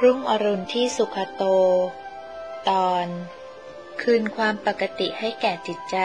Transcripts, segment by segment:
รุ่งอรุณที่สุขโตตอนคืนความปกติให้แก่จิตใจ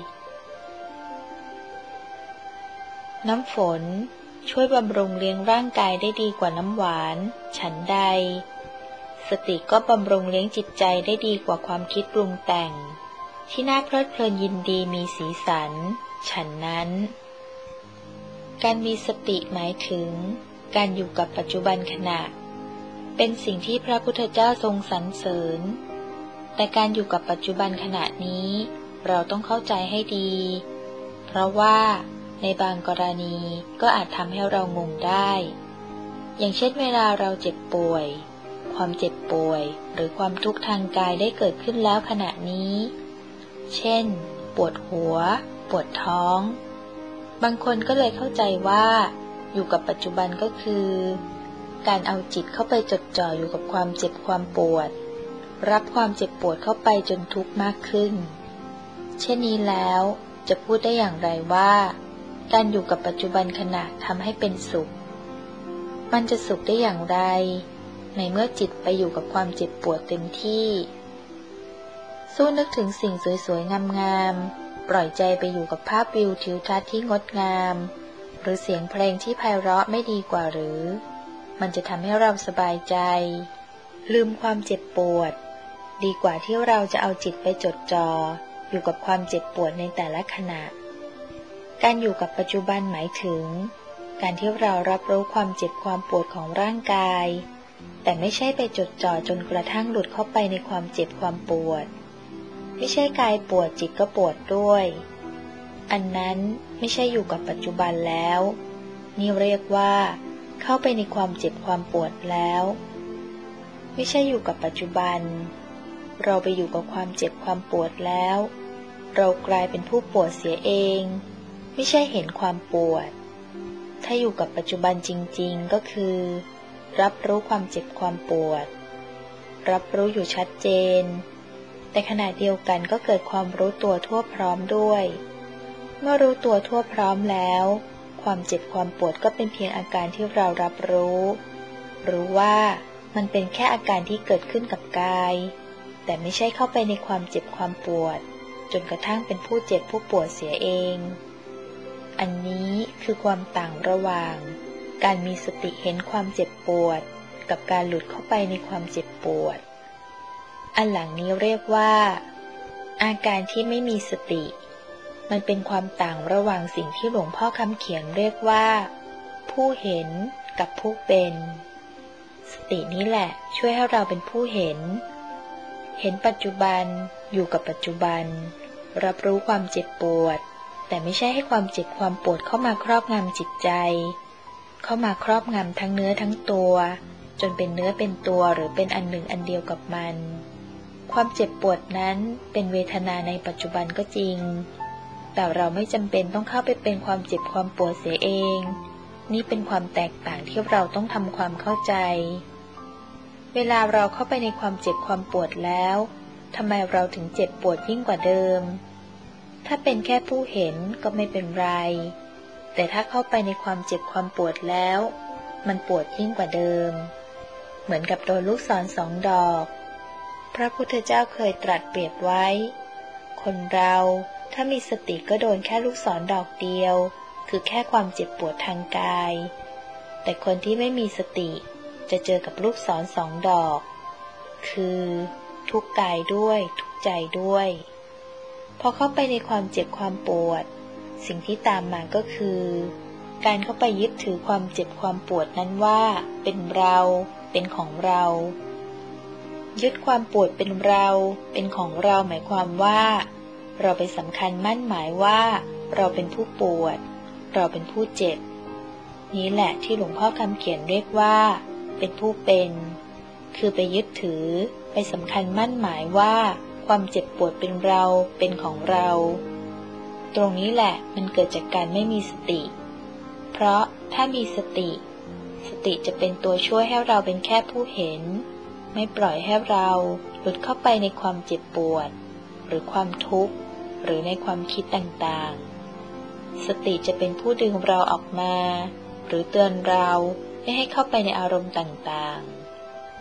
น้ำฝนช่วยบำรุงเลี้ยงร่างกายได้ดีกว่าน้ำหวานฉันใดสติก็บำรุงเลี้ยงจิตใจได้ดีกว่าความคิดปรุงแต่งที่น่าเพลิดเพลินยินดีมีสีสันฉันนั้นการมีสติหมายถึงการอยู่กับปัจจุบันขณะเป็นสิ่งที่พระพุทธเจ้าทรงสรรเสริญแต่การอยู่กับปัจจุบันขณะนี้เราต้องเข้าใจให้ดีเพราะว่าในบางกรณีก็อาจทำให้เรางงได้อย่างเช่นเวลาเราเจ็บป่วยความเจ็บป่วยหรือความทุกข์ทางกายได้เกิดขึ้นแล้วขณะนี้เช่นปวดหัวปวดท้องบางคนก็เลยเข้าใจว่าอยู่กับปัจจุบันก็คือการเอาจิตเข้าไปจดจ่ออยู่กับความเจ็บความปวดรับความเจ็บปวดเข้าไปจนทุกข์มากขึ้นเช่นนี้แล้วจะพูดได้อย่างไรว่าการอยู่กับปัจจุบันขณะทำให้เป็นสุขมันจะสุขได้อย่างไรในเมื่อจิตไปอยู่กับความเจ็บปวดเต็มที่สู้นึกถึงสิ่งสวยๆงามๆปล่อยใจไปอยู่กับภาพวิวทิวทัศน์ที่งดงามหรือเสียงเพลงที่ไพเราะไม่ดีกว่าหรือมันจะทำให้เราสบายใจลืมความเจ็บปวดดีกว่าที่เราจะเอาจิตไปจดจ่ออยู่กับความเจ็บปวดในแต่ละขณะการอยู่กับปัจจุบันหมายถึงการที่เรารับรู้ความเจ็บความปวดของร่างกายแต่ไม่ใช่ไปจดจ่อจนกระทั่งหลุดเข้าไปในความเจ็บความปวดไม่ใช่กายปวดจิตก็ปวดด้วยอันนั้นไม่ใช่อยู่กับปัจจุบันแล้วนี่เรียกว่าเข้าไปในความเจ็บความปวดแล้วไม่ใช่อยู่กับปัจจุบันเราไปอยู่กับความเจ็บความปวดแล้วเรากลายเป็นผู้ปวดเสียเองไม่ใช่เห็นความปวดถ้าอยู่กับปัจจุบันจริงๆก็คือรับรู้ความเจ็บความปวดรับรู้อยู่ชัดเจนแต่ขณะเดียวกันก็เกิดความรู้ตัวทั่วพร้อมด้วยเมื่อรู้ตัวทั่วพร้อมแล้วความเจ็บความปวดก็เป็นเพียงอาการที่เรารับรู้รู้ว่ามันเป็นแค่อาการที่เกิดขึ้นกับกายแต่ไม่ใช่เข้าไปในความเจ็บความปวดจนกระทั่งเป็นผู้เจ็บผู้ปวดเสียเองอันนี้คือความต่างระหว่างการมีสติเห็นความเจ็บปวดกับการหลุดเข้าไปในความเจ็บปวดอันหลังนี้เรียกว่าอาการที่ไม่มีสติมันเป็นความต่างระหว่างสิ่งที่หลวงพ่อคำเขียนเรียกว่าผู้เห็นกับผู้เป็นสตินี้แหละช่วยให้เราเป็นผู้เห็นปัจจุบันอยู่กับปัจจุบันรับรู้ความเจ็บปวดแต่ไม่ใช่ให้ความเจ็บความปวดเข้ามาครอบงำจิตใจเข้ามาครอบงำทั้งเนื้อทั้งตัวจนเป็นเนื้อเป็นตัวหรือเป็นอันหนึ่งอันเดียวกับมันความเจ็บปวดนั้นเป็นเวทนาในปัจจุบันก็จริงแต่เราไม่จำเป็นต้องเข้าไปเป็นความเจ็บความปวดเสียเองนี่เป็นความแตกต่างที่เราต้องทำความเข้าใจเวลาเราเข้าไปในความเจ็บความปวดแล้วทำไมเราถึงเจ็บปวดยิ่งกว่าเดิมถ้าเป็นแค่ผู้เห็นก็ไม่เป็นไรแต่ถ้าเข้าไปในความเจ็บความปวดแล้วมันปวดยิ่งกว่าเดิมเหมือนกับโดนลูกศร2 ดอกพระพุทธเจ้าเคยตรัสเปรียบไว้คนเราถ้ามีสติก็โดนแค่ลูกศรดอกเดียวคือแค่ความเจ็บปวดทางกายแต่คนที่ไม่มีสติจะเจอกับลูกศร2 ดอกคือทุกข์กายด้วยทุกข์ใจด้วยพอเข้าไปในความเจ็บความปวดสิ่งที่ตามมาก็คือการเข้าไปยึดถือความเจ็บความปวดนั้นว่าเป็นเราเป็นของเรายึดความปวดเป็นเราเป็นของเราหมายความว่าเราไปสำคัญมั่นหมายว่าเราเป็นผู้ปวดเราเป็นผู้เจ็บนี้แหละที่หลวงพ่อคำเขียนเรียกว่าเป็นผู้เป็นคือไปยึดถือไปสำคัญมั่นหมายว่าความเจ็บปวดเป็นเราเป็นของเราตรงนี้แหละมันเกิดจากการไม่มีสติเพราะถ้ามีสติจะเป็นตัวช่วยให้เราเป็นแค่ผู้เห็นไม่ปล่อยให้เราหลุดเข้าไปในความเจ็บปวดหรือความทุกข์หรือในความคิดต่างๆสติจะเป็นผู้ดึงเราออกมาหรือเตือนเราไม่ให้เข้าไปในอารมณ์ต่างๆ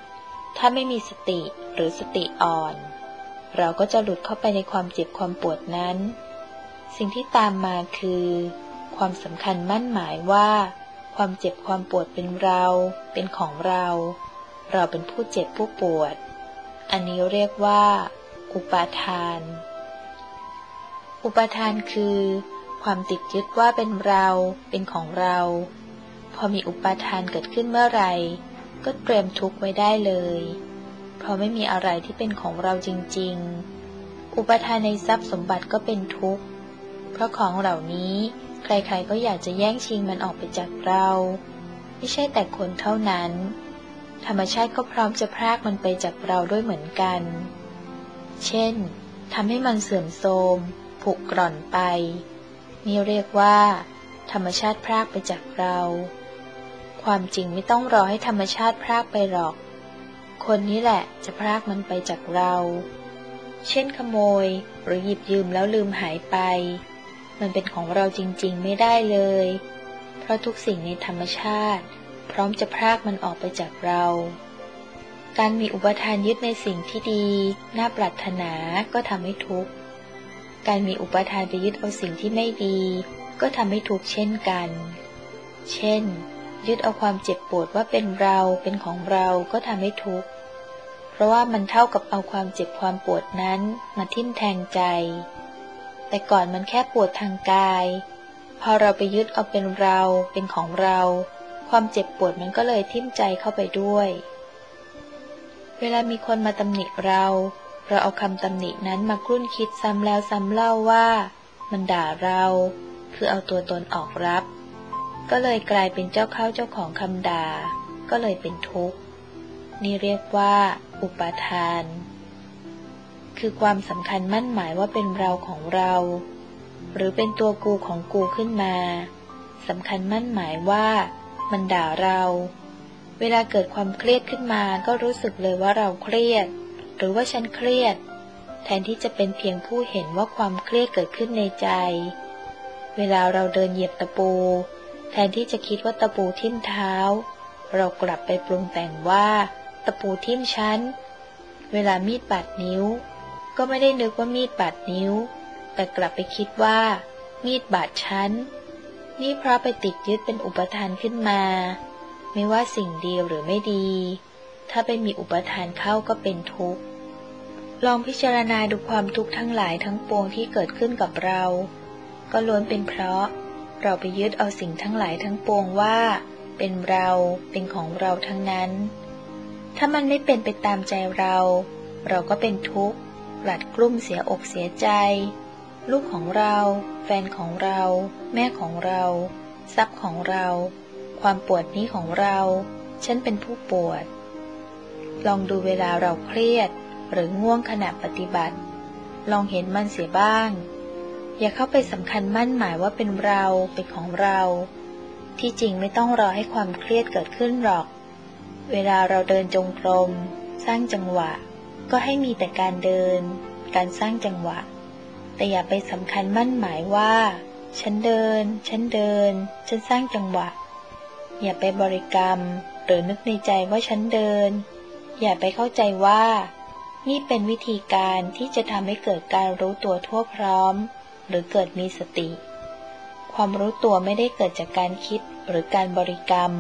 ถ้าไม่มีสติหรือสติอ่อนเราก็จะหลุดเข้าไปในความเจ็บความปวดนั้นสิ่งที่ตามมาคือความสำคัญมั่นหมายว่าความเจ็บความปวดเป็นเราเป็นของเราเป็นผู้เจ็บผู้ปวดอันนี้เรียกว่าอุปาทานอุปาทานคือความติดยึดว่าเป็นเราเป็นของเราพอมีอุปาทานเกิดขึ้นเมื่อไหร่ก็เตรียมทุกข์ไว้ได้เลยเพราะไม่มีอะไรที่เป็นของเราจริงๆอุปาทานในทรัพย์สมบัติก็เป็นทุกข์เพราะของเหล่านี้ใครๆก็อยากจะแย่งชิงมันออกไปจากเราไม่ใช่แต่คนเท่านั้นธรรมชาติก็พร้อมจะพรากมันไปจากเราด้วยเหมือนกันเช่นทำให้มันเสื่อมโทรมผุกร่อนไปนี่เรียกว่าธรรมชาติพรากไปจากเราความจริงไม่ต้องรอให้ธรรมชาติพรากไปหรอกคนนี้แหละจะพรากมันไปจากเราเช่นขโมยหรือหยิบยืมแล้วลืมหายไปมันเป็นของเราจริงๆไม่ได้เลยเพราะทุกสิ่งในธรรมชาติพร้อมจะพรากมันออกไปจากเราการมีอุปทานยึดในสิ่งที่ดีน่าปรารถนาก็ทำให้ทุกข์การมีอุปทานไปยึดเอาสิ่งที่ไม่ดีก็ทำให้ทุกข์เช่นกันเช่นยึดเอาความเจ็บปวดว่าเป็นเราเป็นของเราก็ทำให้ทุกข์เพราะว่ามันเท่ากับเอาความเจ็บความปวดนั้นมาทิ่มแทงใจแต่ก่อนมันแค่ปวดทางกายพอเราไปยึดเอาเป็นเราเป็นของเราความเจ็บปวดมันก็เลยทิ่มใจเข้าไปด้วยเวลามีคนมาตำหนิเราเอาคำตำหนินั้นมากลุ้นคิดซ้ำแล้วซ้ำเล่าว่ามันด่าเราคือเอาตัวตนออกรับก็เลยกลายเป็นเจ้าเข้าเจ้าของคำด่าก็เลยเป็นทุกข์นี่เรียกว่าอุปาทานคือความสำคัญมั่นหมายว่าเป็นเราของเราหรือเป็นตัวกูของกูขึ้นมาสำคัญมั่นหมายว่ามันด่าเราเวลาเกิดความเครียดขึ้นมาก็รู้สึกเลยว่าเราเครียดหรือว่าฉันเครียดแทนที่จะเป็นเพียงผู้เห็นว่าความเครียดเกิดขึ้นในใจเวลาเราเดินเหยียบตะปูแทนที่จะคิดว่าตะปูทิ่มเท้าเรากลับไปปรุงแต่งว่าตะปูทิ่มฉันเวลามีดบาดนิ้วก็ไม่ได้นึกว่ามีดบาดนิ้วแต่กลับไปคิดว่ามีดบาดฉันนี่เพราะไปติดยึดเป็นอุปทานขึ้นมาไม่ว่าสิ่งดีหรือไม่ดีถ้าไปมีอุปทานเข้าก็เป็นทุกข์ลองพิจารณาดูความทุกข์ทั้งหลายทั้งปวงที่เกิดขึ้นกับเราก็ล้วนเป็นเพราะเราไปยึดเอาสิ่งทั้งหลายทั้งปวงว่าเป็นเราเป็นของเราทั้งนั้นถ้ามันไม่เป็นไปตามใจเราก็เป็นทุกข์กลัดกลุ้มเสียอกเสียใจลูกของเราแฟนของเราแม่ของเราทรัพย์ของเราความปวดนี้ของเราฉันเป็นผู้ปวดลองดูเวลาเราเครียดหรือง่วงขณะปฏิบัติลองเห็นมันเสียบ้างอย่าเข้าไปสำคัญมั่นหมายว่าเป็นเราเป็นของเราที่จริงไม่ต้องรอให้ความเครียดเกิดขึ้นหรอกเวลาเราเดินจงกรมสร้างจังหวะก็ให้มีแต่การเดินการสร้างจังหวะแต่อย่าไปสำคัญมั่นหมายว่าฉันเดินฉันสร้างจังหวะอย่าไปบริกรรมหรือนึกในใจว่าฉันเดินอย่าไปเข้าใจว่านี่เป็นวิธีการที่จะทำให้เกิดการรู้ตัวทั่วพร้อมหรือเกิดมีสติความรู้ตัวไม่ได้เกิดจากการคิดหรือการบริกรรม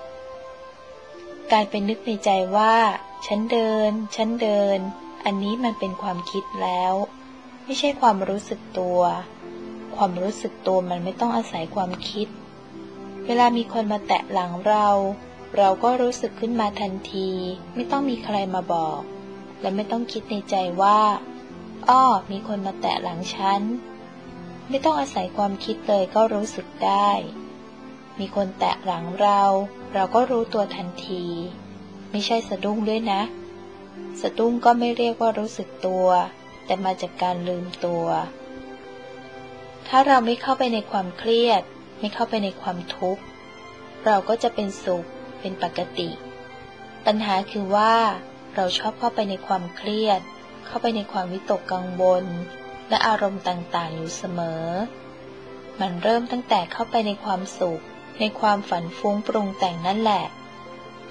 การเป็นนึกในใจว่าฉันเดินอันนี้มันเป็นความคิดแล้วไม่ใช่ความรู้สึกตัวความรู้สึกตัวมันไม่ต้องอาศัยความคิดเวลามีคนมาแตะหลังเราก็รู้สึกขึ้นมาทันทีไม่ต้องมีใครมาบอกและไม่ต้องคิดในใจว่าอ้อมีคนมาแตะหลังฉันไม่ต้องอาศัยความคิดเลยก็รู้สึกได้มีคนแตะหลังเราก็รู้ตัวทันทีไม่ใช่สะดุ้งด้วยนะสะดุ้งก็ไม่เรียกว่ารู้สึกตัวแต่มาจากการลืมตัวถ้าเราไม่เข้าไปในความเครียดไม่เข้าไปในความทุกข์เราก็จะเป็นสุขเป็นปกติปัญหาคือว่าเราชอบเข้าไปในความเครียดเข้าไปในความวิตกกังวลและอารมณ์ต่างๆอยู่เสมอมันเริ่มตั้งแต่เข้าไปในความสุขในความฝันฟุ้งปรุงแต่งนั่นแหละพ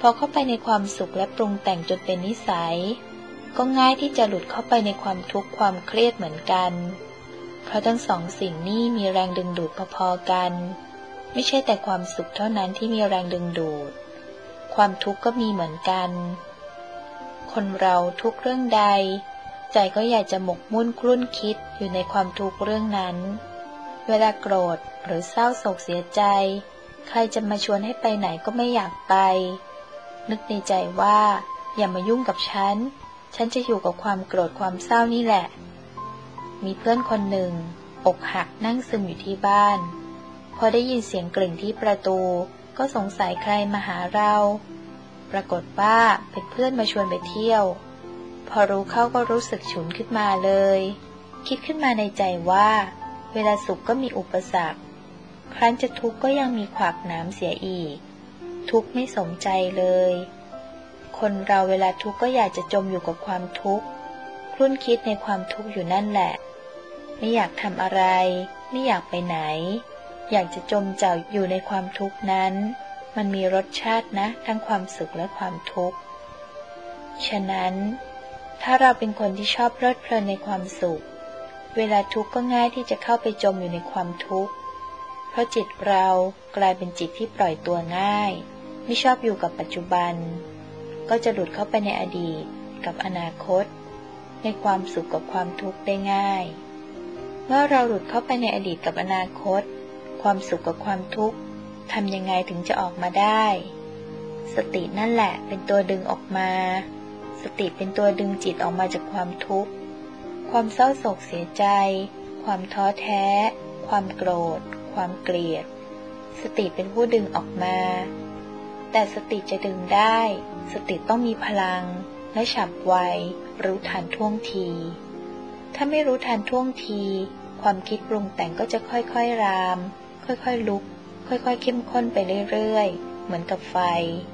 พอเข้าไปในความสุขและปรุงแต่งจนเป็นนิสัยก็ง่ายที่จะหลุดเข้าไปในความทุกข์ความเครียดเหมือนกันเพราะทั้งสองสิ่งนี้มีแรงดึงดูดพอๆกันไม่ใช่แต่ความสุขเท่านั้นที่มีแรงดึงดูดความทุกข์ก็มีเหมือนกันคนเราทุกเรื่องใดใจก็อยากจะหมกมุ่นคลุ่นคิดอยู่ในความทุกข์เรื่องนั้นเวลาโกรธหรือเศร้าโศกเสียใจใครจะมาชวนให้ไปไหนก็ไม่อยากไปนึกในใจว่าอย่ามายุ่งกับฉันจะอยู่กับความโกรธความเศร้านี่แหละมีเพื่อนคนหนึ่งอกหักนั่งซึมอยู่ที่บ้านพอได้ยินเสียงกริ่งที่ประตูก็สงสัยใครมาหาเราปรากฏว่าเป็นเพื่อนมาชวนไปเที่ยวพอรู้เข้าก็รู้สึกฉุนขึ้นมาเลยคิดขึ้นมาในใจว่าเวลาสุขก็มีอุปสรรคครั้นจะทุกข์ก็ยังมีขวากหนามเสียอีกทุกข์ไม่สมใจเลยคนเราเวลาทุกข์ก็อยากจะจมอยู่กับความทุกข์คลุ่นคิดในความทุกข์อยู่นั่นแหละไม่อยากทำอะไรไม่อยากไปไหนอยากจะจมจ่อยอยู่ในความทุกข์นั้นมันมีรสชาตินะทั้งความสุขและความทุกข์ฉะนั้นถ้าเราเป็นคนที่ชอบเพลิดเพลินในความสุขเวลาทุกข์ก็ง่ายที่จะเข้าไปจมอยู่ในความทุกข์เพราะจิตเรากลายเป็นจิตที่ปล่อยตัวง่ายไม่ชอบอยู่กับปัจจุบันก็จะหลุดเข้าไปในอดีตกับอนาคตในความสุขกับความทุกข์ได้ง่ายเมื่อเราหลุดเข้าไปในอดีตกับอนาคตความสุขกับความทุกข์ทำยังไงถึงจะออกมาได้สตินั่นแหละเป็นตัวดึงออกมาสติเป็นตัวดึงจิตออกมาจากความทุกข์ความเศร้าโศกเสียใจความท้อแท้ความโกรธความเกลียดสติเป็นผู้ดึงออกมาแต่สติจะดึงได้สติต้องมีพลังและฉับไวรู้ทันท่วงทีถ้าไม่รู้ทันท่วงทีความคิดปรุงแต่งก็จะค่อยๆรามค่อยๆลุกค่อยๆเข้มข้นไปเรื่อยๆเหมือนกับไฟ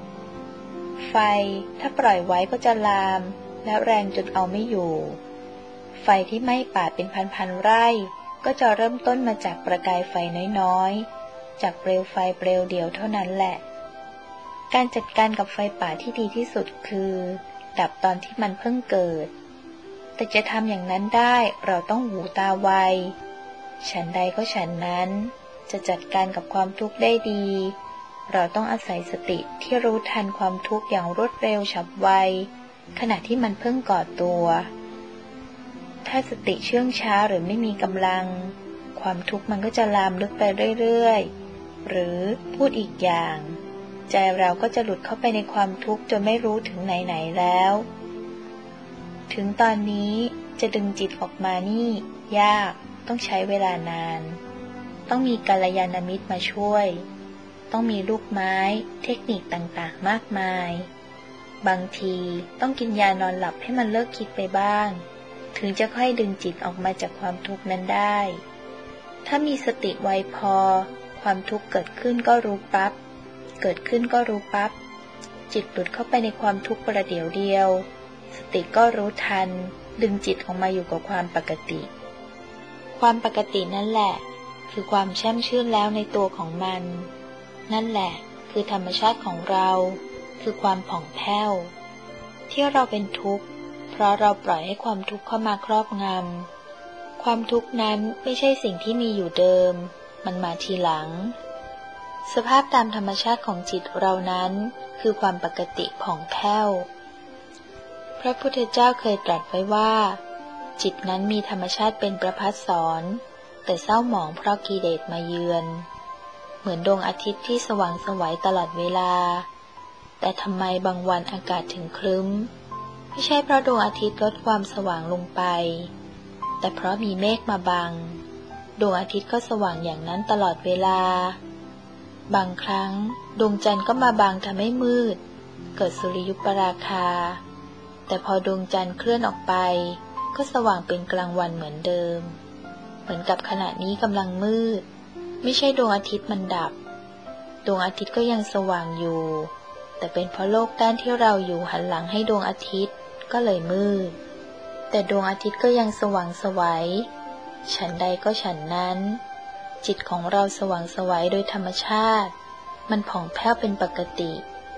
ถ้าปล่อยไว้ก็จะลามและแรงจนเอาไม่อยู่ไฟที่ไหม้ป่าเป็นพันๆไร่ก็จะเริ่มต้นมาจากประกายไฟน้อยๆจากเปลวไฟเปลวเดียวเท่านั้นแหละการจัดการกับไฟป่าที่ดีที่สุดคือดับตอนที่มันเพิ่งเกิดแต่จะทำอย่างนั้นได้เราต้องหูตาไวฉันใดก็ฉันนั้นจะจัดการกับความทุกข์ได้ดีเราต้องอาศัยสติที่รู้ทันความทุกข์อย่างรวดเร็วฉับไวขณะที่มันเพิ่งก่อตัวถ้าสติเชื่องช้าหรือไม่มีกำลังความทุกข์มันก็จะลามลึกไปเรื่อยๆหรือพูดอีกอย่างใจเราก็จะหลุดเข้าไปในความทุกข์จนไม่รู้ถึงไหนๆแล้วถึงตอนนี้จะดึงจิตออกมานี่ยากต้องใช้เวลานานต้องมีกัลยาณมิตรมาช่วยต้องมีลูกไม้เทคนิคต่างๆมากมายบางทีต้องกินยานอนหลับให้มันเลิกคิดไปบ้างถึงจะค่อยดึงจิตออกมาจากความทุกข์นั้นได้ถ้ามีสติไวพอความทุกข์เกิดขึ้นก็รู้ปั๊บเกิดขึ้นก็รู้ปั๊บจิตหลุดเข้าไปในความทุกข์ประเดี๋ยวเดียวสติก็รู้ทันดึงจิตออกมาอยู่กับความปกติความปกตินั่นแหละคือความแช่มชื่นแล้วในตัวของมันนั่นแหละคือธรรมชาติของเราคือความผ่องแผ้วที่เราเป็นทุกข์เพราะเราปล่อยให้ความทุกข์เข้ามาครอบงำความทุกข์นั้นไม่ใช่สิ่งที่มีอยู่เดิมมันมาทีหลังสภาพตามธรรมชาติของจิตเรานั้นคือความปกติผ่องแผ้วพระพุทธเจ้าเคยตรัสไว้ว่าจิตนั้นมีธรรมชาติเป็นประภัสสรแต่เศร้าหมองเพราะกิเลสมาเยือนเหมือนดวงอาทิตย์ที่สว่างไสวตลอดเวลาแต่ทำไมบางวันอากาศถึงครึ้มไม่ใช่เพราะดวงอาทิตย์ลดความสว่างลงไปแต่เพราะมีเมฆมาบังดวงอาทิตย์ก็สว่างอย่างนั้นตลอดเวลาบางครั้งดวงจันทร์ก็มาบังทำให้มืดเกิดสุริยุปราคาแต่พอดวงจันทร์เคลื่อนออกไปก็สว่างเป็นกลางวันเหมือนเดิมเหมือนกับขณะนี้กำลังมืดไม่ใช่ดวงอาทิตย์มันดับดวงอาทิตย์ก็ยังสว่างอยู่แต่เป็นเพราะโลกด้านที่เราอยู่หันหลังให้ดวงอาทิตย์ก็เลยมืดแต่ดวงอาทิตย์ก็ยังสว่างไสวฉันใดก็ฉันนั้นจิตของเราสว่างไสวโดยธรรมชาติมันผ่องแผ้วเป็นปกติแต่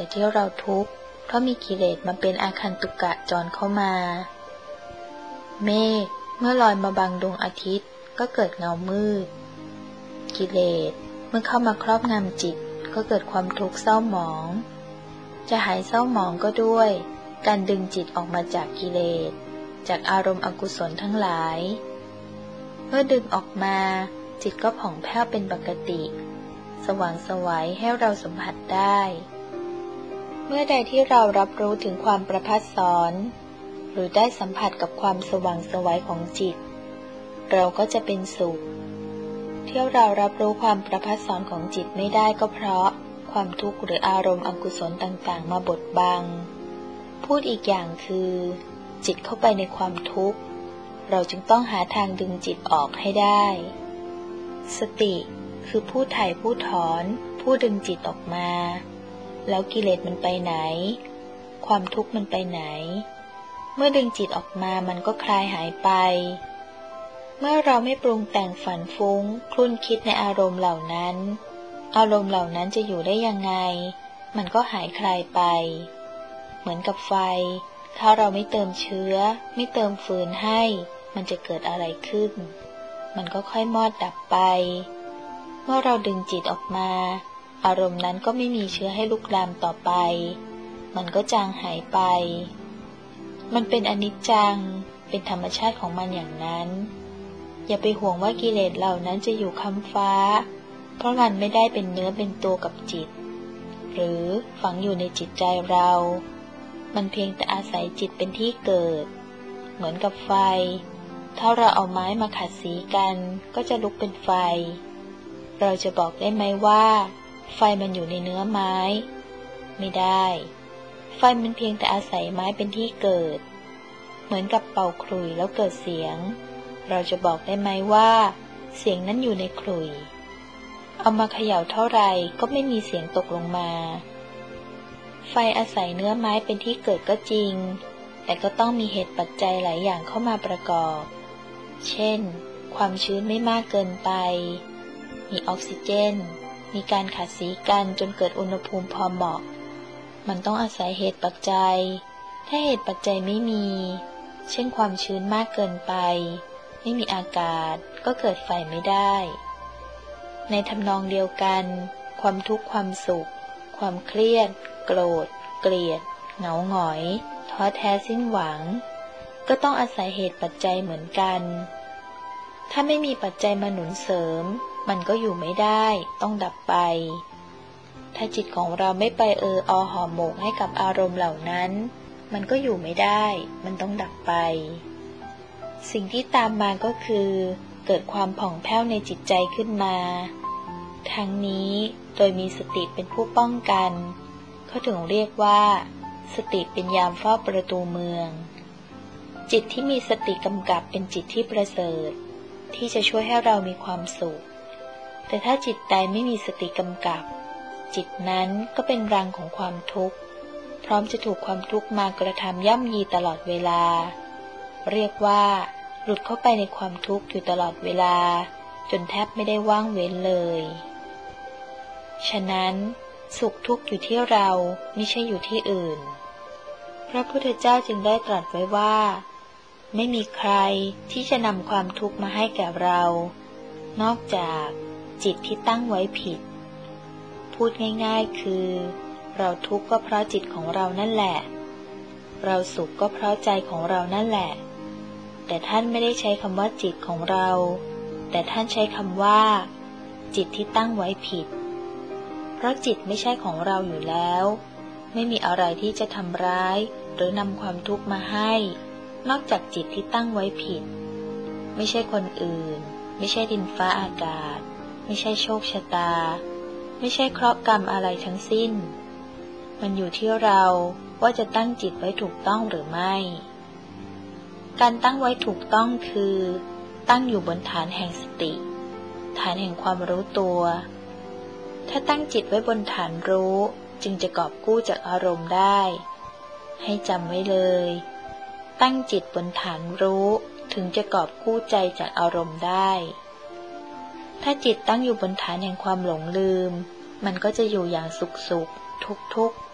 แต่ที่เราทุกข์เพราะมีกิเลสมาเป็นอาคันตุกะจรเข้ามาเมฆเมื่อลอยมาบังดวงอาทิตย์ก็เกิดเงามืดกิเลสเมื่อเข้ามาครอบงำจิตก็เกิดความทุกข์เศร้าหมองจะหายเศร้าหมองก็ด้วยการดึงจิตออกมาจากกิเลสจากอารมณ์อกุศลทั้งหลายเมื่อดึงออกมาจิตก็ผ่องแผ้วเป็นปกติสว่างไสวให้เราสัมผัสได้เมื่อใดที่เรารับรู้ถึงความประภัสสรหรือได้สัมผัสกับความสว่างไสวของจิตเราก็จะเป็นสุขที่เรารับรู้ความประภัสสรของจิตไม่ได้ก็เพราะความทุกข์หรืออารมณ์อกุศลต่างๆมาบดบังพูดอีกอย่างคือจิตเข้าไปในความทุกข์เราจึงต้องหาทางดึงจิตออกให้ได้สติคือผู้ไถ่ผู้ถอนผู้ดึงจิตออกมาแล้วกิเลสมันไปไหนความทุกข์มันไปไหนเมื่อดึงจิตออกมามันก็คลายหายไปเมื่อเราไม่ปรุงแต่งฝันฟุ้งคลุ่นคิดในอารมณ์เหล่านั้นอารมณ์เหล่านั้นจะอยู่ได้ยังไงมันก็หายคลายไปเหมือนกับไฟถ้าเราไม่เติมเชื้อไม่เติมฟืนให้มันจะเกิดอะไรขึ้นมันก็ค่อยมอดดับไปเมื่อเราดึงจิตออกมาอารมณ์นั้นก็ไม่มีเชื้อให้ลุกลามต่อไปมันก็จางหายไปมันเป็นอนิจจังเป็นธรรมชาติของมันอย่างนั้นอย่าไปห่วงว่ากิเลสเหล่านั้นจะอยู่ค้ำฟ้าเพราะมันไม่ได้เป็นเนื้อเป็นตัวกับจิตหรือฝังอยู่ในจิตใจเรามันเพียงแต่อาศัยจิตเป็นที่เกิดเหมือนกับไฟถ้าเราเอาไม้มาขัดสีกันก็จะลุกเป็นไฟเราจะบอกได้ไหมว่าไฟมันอยู่ในเนื้อไม้ไม่ได้ไฟมันเพียงแต่อาศัยไม้เป็นที่เกิดเหมือนกับเป่าขลุ่ยแล้วเกิดเสียงเราจะบอกได้ไหมว่าเสียงนั้นอยู่ในขลุ่ยเอามาเขย่าเท่าไรก็ไม่มีเสียงตกลงมาไฟอาศัยเนื้อไม้เป็นที่เกิดก็จริงแต่ก็ต้องมีเหตุปัจจัยหลายอย่างเข้ามาประกอบเช่นความชื้นไม่มากเกินไปมีออกซิเจนมีการขัดสีกันจนเกิดอุณหภูมิพอเหมาะมันต้องอาศัยเหตุปัจจัยถ้าเหตุปัจจัยไม่มีเช่นความชื้นมากเกินไปไม่มีอากาศก็เกิดไฟไม่ได้ในทำนองเดียวกันความทุกข์ความสุขความเครียดโกรธเกลียดเหงาหงอยท้อแท้สิ้นหวังก็ต้องอาศัยเหตุปัจจัยเหมือนกันถ้าไม่มีปัจจัยมาหนุนเสริมมันก็อยู่ไม่ได้ต้องดับไปถ้าจิตของเราไม่ไปอห่อหมกให้กับอารมณ์เหล่านั้นมันก็อยู่ไม่ได้มันต้องดับไปสิ่งที่ตามมาก็คือเกิดความผ่องแผ้วในจิตใจขึ้นมาทั้งนี้โดยมีสติเป็นผู้ป้องกันเขาถึงเรียกว่าสติเป็นยามเฝ้าประตูเมืองจิตที่มีสติกำกับเป็นจิตที่ประเสริฐที่จะช่วยให้เรามีความสุขแต่ถ้าจิตใดไม่มีสติกำกับจิตนั้นก็เป็นรังของความทุกข์พร้อมจะถูกความทุกข์มากระทำย่ำยีตลอดเวลาเรียกว่าหลุดเข้าไปในความทุกข์อยู่ตลอดเวลาจนแทบไม่ได้ว่างเว้นเลยฉะนั้นสุขทุกข์อยู่ที่เราไม่ใช่อยู่ที่อื่นพระพุทธเจ้าจึงได้ตรัสไว้ว่าไม่มีใครที่จะนำความทุกข์มาให้แก่เรานอกจากจิตที่ตั้งไว้ผิดพูดง่ายๆคือเราทุกข์ก็เพราะจิตของเรานั่นแหละเราสุขก็เพราะใจของเรานั่นแหละแต่ท่านไม่ได้ใช้คำว่าจิตของเราแต่ท่านใช้คำว่าจิตที่ตั้งไว้ผิดเพราะจิตไม่ใช่ของเราอยู่แล้วไม่มีอะไรที่จะทำร้ายหรือนำความทุกข์มาให้นอกจากจิตที่ตั้งไว้ผิดไม่ใช่คนอื่นไม่ใช่ดินฟ้าอากาศไม่ใช่โชคชะตาไม่ใช่เคราะห์กรรมอะไรทั้งสิ้นมันอยู่ที่เราว่าจะตั้งจิตไว้ถูกต้องหรือไม่การตั้งไว้ถูกต้องคือตั้งอยู่บนฐานแห่งสติฐานแห่งความรู้ตัวถ้าตั้งจิตไว้บนฐานรู้จึงจะกอบกู้จากอารมณ์ได้ให้จำไว้เลยตั้งจิตบนฐานรู้ถึงจะกอบกู้ใจจากอารมณ์ได้ถ้าจิตตั้งอยู่บนฐานแห่งความหลงลืมมันก็จะอยู่อย่างสุขทุกข์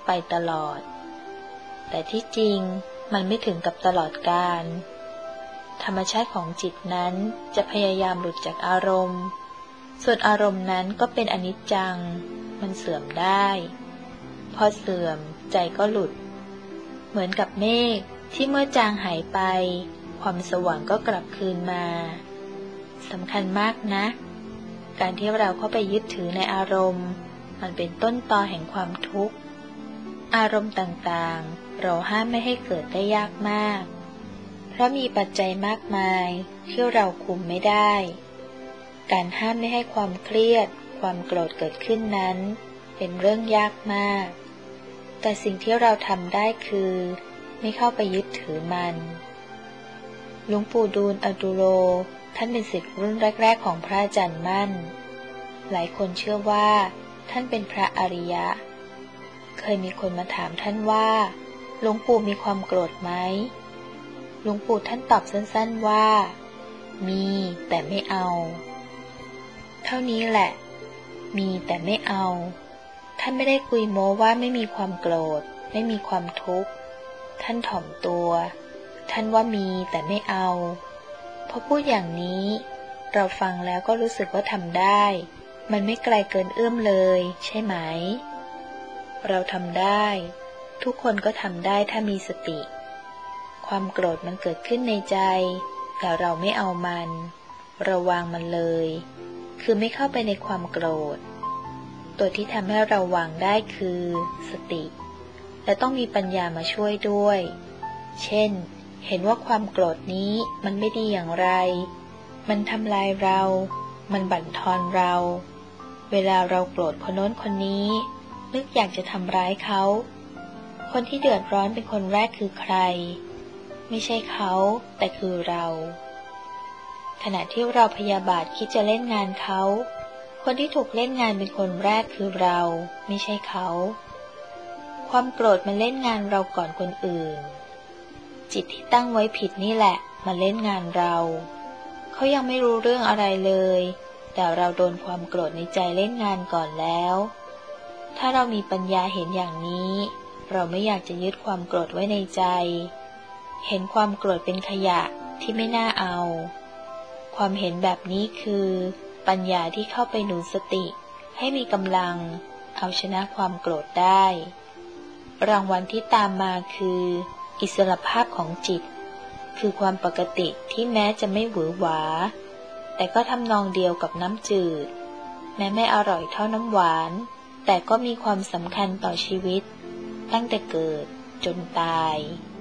ไปตลอดแต่ที่จริงมันไม่ถึงกับตลอดกาลธรรมชาติของจิตนั้นจะพยายามหลุดจากอารมณ์ส่วนอารมณ์นั้นก็เป็นอนิจจังมันเสื่อมได้พอเสื่อมใจก็หลุดเหมือนกับเมฆที่เมื่อจางหายไปความสว่างก็กลับคืนมาสำคัญมากนะการที่เราเข้าไปยึดถือในอารมณ์มันเป็นต้นตอแห่งความทุกข์อารมณ์ต่างๆเราห้ามไม่ให้เกิดได้ยากมากเพราะมีปัจจัยมากมายที่เราคุมไม่ได้การห้ามไม่ให้ความเครียดความโกรธเกิดขึ้นนั้นเป็นเรื่องยากมากแต่สิ่งที่เราทำได้คือไม่เข้าไปยึดถือมันหลวงปู่ดูลย์อดุโลท่านเป็นศิษย์รุ่นแรกๆของพระอาจารย์มั่นหลายคนเชื่อว่าท่านเป็นพระอริยะเคยมีคนมาถามท่านว่าหลวงปู่มีความโกรธไหมหลวงปู่ท่านตอบสั้นๆว่ามีแต่ไม่เอาเท่านี้แหละมีแต่ไม่เอาท่านไม่ได้คุยโม้ว่าไม่มีความโกรธไม่มีความทุกข์ท่านถ่อมตัวท่านว่ามีแต่ไม่เอาพอพูดอย่างนี้เราฟังแล้วก็รู้สึกว่าทำได้มันไม่ไกลเกินเอื้อมเลยใช่ไหมเราทำได้ทุกคนก็ทำได้ถ้ามีสติความโกรธมันเกิดขึ้นในใจแต่เราไม่เอามันระวางมันเลยคือไม่เข้าไปในความโกรธตัวที่ทำให้เราวางได้คือสติและต้องมีปัญญามาช่วยด้วยเช่นเห็นว่าความโกรธนี้มันไม่ดีอย่างไรมันทำลายเรามันบั่นทอนเราเวลาเราโกรธคนโน้นคนนี้นึกอยากจะทำร้ายเขาคนที่เดือดร้อนเป็นคนแรกคือใครไม่ใช่เขาแต่คือเราขณะที่เราพยาบาทคิดจะเล่นงานเขาคนที่ถูกเล่นงานเป็นคนแรกคือเราไม่ใช่เขาความโกรธมันเล่นงานเราก่อนคนอื่นจิตที่ตั้งไว้ผิดนี่แหละมาเล่นงานเราเขายังไม่รู้เรื่องอะไรเลยแต่เราโดนความโกรธในใจเล่นงานก่อนแล้วถ้าเรามีปัญญาเห็นอย่างนี้เราไม่อยากจะยึดความโกรธไว้ในใจเห็นความโกรธเป็นขยะที่ไม่น่าเอาความเห็นแบบนี้คือปัญญาที่เข้าไปหนุนสติให้มีกำลังเอาชนะความโกรธได้รางวัลที่ตามมาคืออิสรภาพของจิตคือความปกติที่แม้จะไม่หวือหวาแต่ก็ทำนองเดียวกับน้ำจืดแม้ไม่อร่อยเท่าน้ำหวานแต่ก็มีความสำคัญต่อชีวิตตั้งแต่เกิดจนตาย